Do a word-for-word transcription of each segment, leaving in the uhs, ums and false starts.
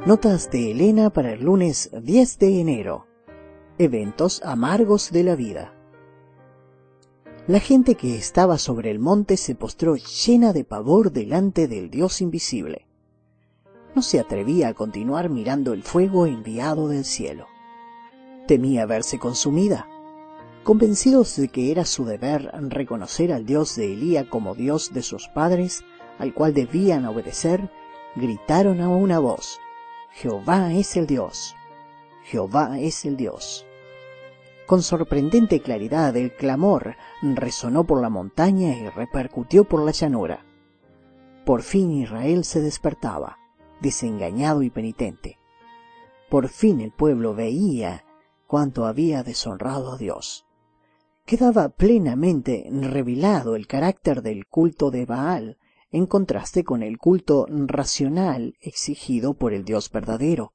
Notas de Elena para el lunes diez de enero. Eventos amargos de la vida. La gente que estaba sobre el monte se postró llena de pavor delante del Dios invisible. No se atrevía a continuar mirando el fuego enviado del cielo. Temía verse consumida. Convencidos de que era su deber reconocer al Dios de Elías como Dios de sus padres, al cual debían obedecer, gritaron a una voz: Jehová es el Dios, Jehová es el Dios. Con sorprendente claridad el clamor resonó por la montaña y repercutió por la llanura. Por fin Israel se despertaba, desengañado y penitente. Por fin el pueblo veía cuánto había deshonrado a Dios. Quedaba plenamente revelado el carácter del culto de Baal, en contraste con el culto racional exigido por el Dios verdadero.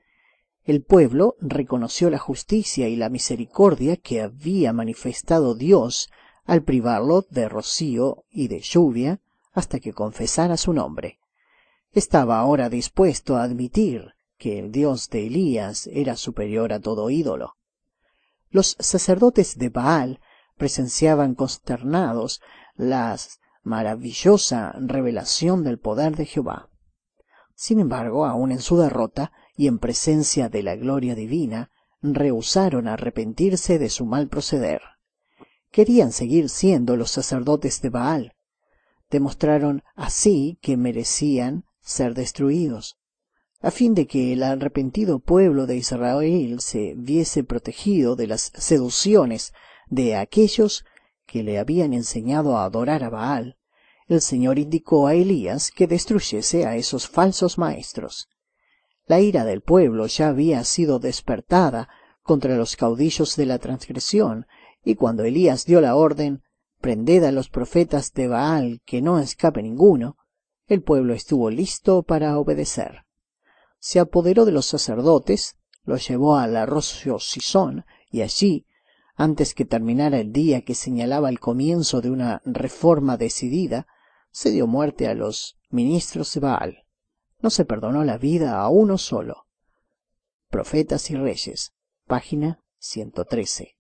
El pueblo reconoció la justicia y la misericordia que había manifestado Dios al privarlo de rocío y de lluvia hasta que confesara su nombre. Estaba ahora dispuesto a admitir que el Dios de Elías era superior a todo ídolo. Los sacerdotes de Baal presenciaban consternados las maravillosa revelación del poder de Jehová. Sin embargo, aun en su derrota y en presencia de la gloria divina, rehusaron arrepentirse de su mal proceder. Querían seguir siendo los sacerdotes de Baal. Demostraron así que merecían ser destruidos, a fin de que el arrepentido pueblo de Israel se viese protegido de las seducciones de aquellos que le habían enseñado a adorar a Baal. El Señor indicó a Elías que destruyese a esos falsos maestros. La ira del pueblo ya había sido despertada contra los caudillos de la transgresión, y cuando Elías dio la orden, prended a los profetas de Baal, que no escape ninguno, el pueblo estuvo listo para obedecer. Se apoderó de los sacerdotes, los llevó al arroyo Sison, y allí, antes que terminara el día que señalaba el comienzo de una reforma decidida, se dio muerte a los ministros de Baal. No se perdonó la vida a uno solo. Profetas y Reyes, página ciento trece.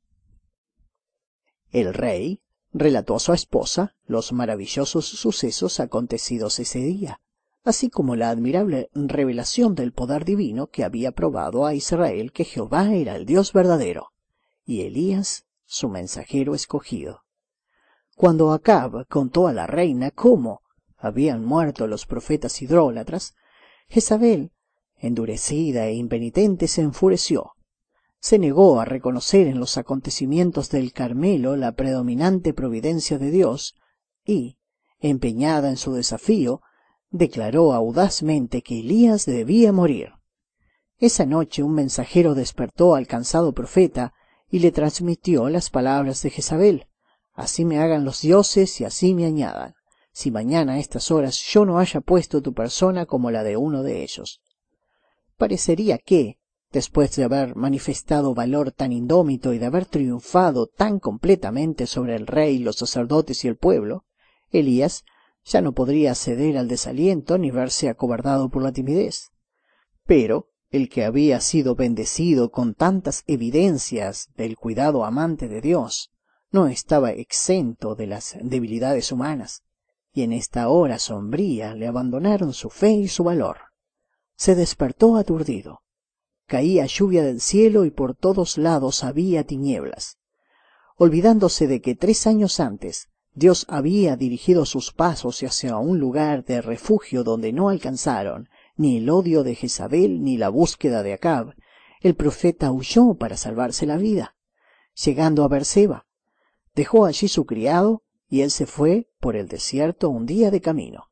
El rey relató a su esposa los maravillosos sucesos acontecidos ese día, así como la admirable revelación del poder divino que había probado a Israel que Jehová era el Dios verdadero, y Elías su mensajero escogido. Cuando Acab contó a la reina cómo habían muerto los profetas idólatras, Jezabel, endurecida e impenitente, se enfureció. Se negó a reconocer en los acontecimientos del Carmelo la predominante providencia de Dios y, empeñada en su desafío, declaró audazmente que Elías debía morir. Esa noche un mensajero despertó al cansado profeta y le transmitió las palabras de Jezabel: así me hagan los dioses y así me añadan, si mañana a estas horas yo no haya puesto tu persona como la de uno de ellos. Parecería que, después de haber manifestado valor tan indómito y de haber triunfado tan completamente sobre el rey, los sacerdotes y el pueblo, Elías ya no podría ceder al desaliento ni verse acobardado por la timidez. Pero el que había sido bendecido con tantas evidencias del cuidado amante de Dios no estaba exento de las debilidades humanas, y en esta hora sombría le abandonaron su fe y su valor. Se despertó aturdido. Caía lluvia del cielo y por todos lados había tinieblas. Olvidándose de que tres años antes Dios había dirigido sus pasos hacia un lugar de refugio donde no alcanzaron ni el odio de Jezabel ni la búsqueda de Acab, el profeta huyó para salvarse la vida. Llegando a Berseba, dejó allí su criado y él se fue por el desierto un día de camino.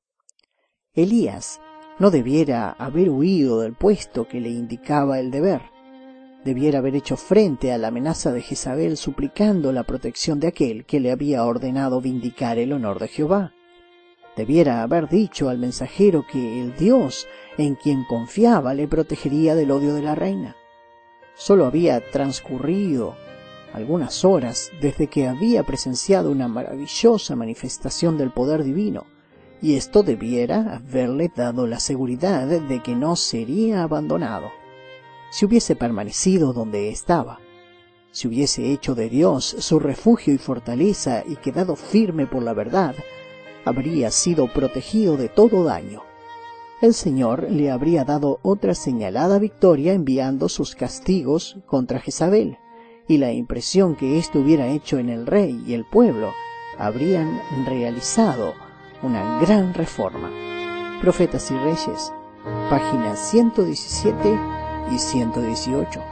Elías no debiera haber huido del puesto que le indicaba el deber. Debiera haber hecho frente a la amenaza de Jezabel suplicando la protección de aquel que le había ordenado vindicar el honor de Jehová. Debiera haber dicho al mensajero que el Dios en quien confiaba le protegería del odio de la reina. Solo había transcurrido algunas horas desde que había presenciado una maravillosa manifestación del poder divino, y esto debiera haberle dado la seguridad de que no sería abandonado. Si hubiese permanecido donde estaba, si hubiese hecho de Dios su refugio y fortaleza y quedado firme por la verdad, habría sido protegido de todo daño. El Señor le habría dado otra señalada victoria enviando sus castigos contra Jezabel, y la impresión que éste hubiera hecho en el rey y el pueblo habrían realizado una gran reforma. Profetas y Reyes, páginas ciento diecisiete y ciento dieciocho.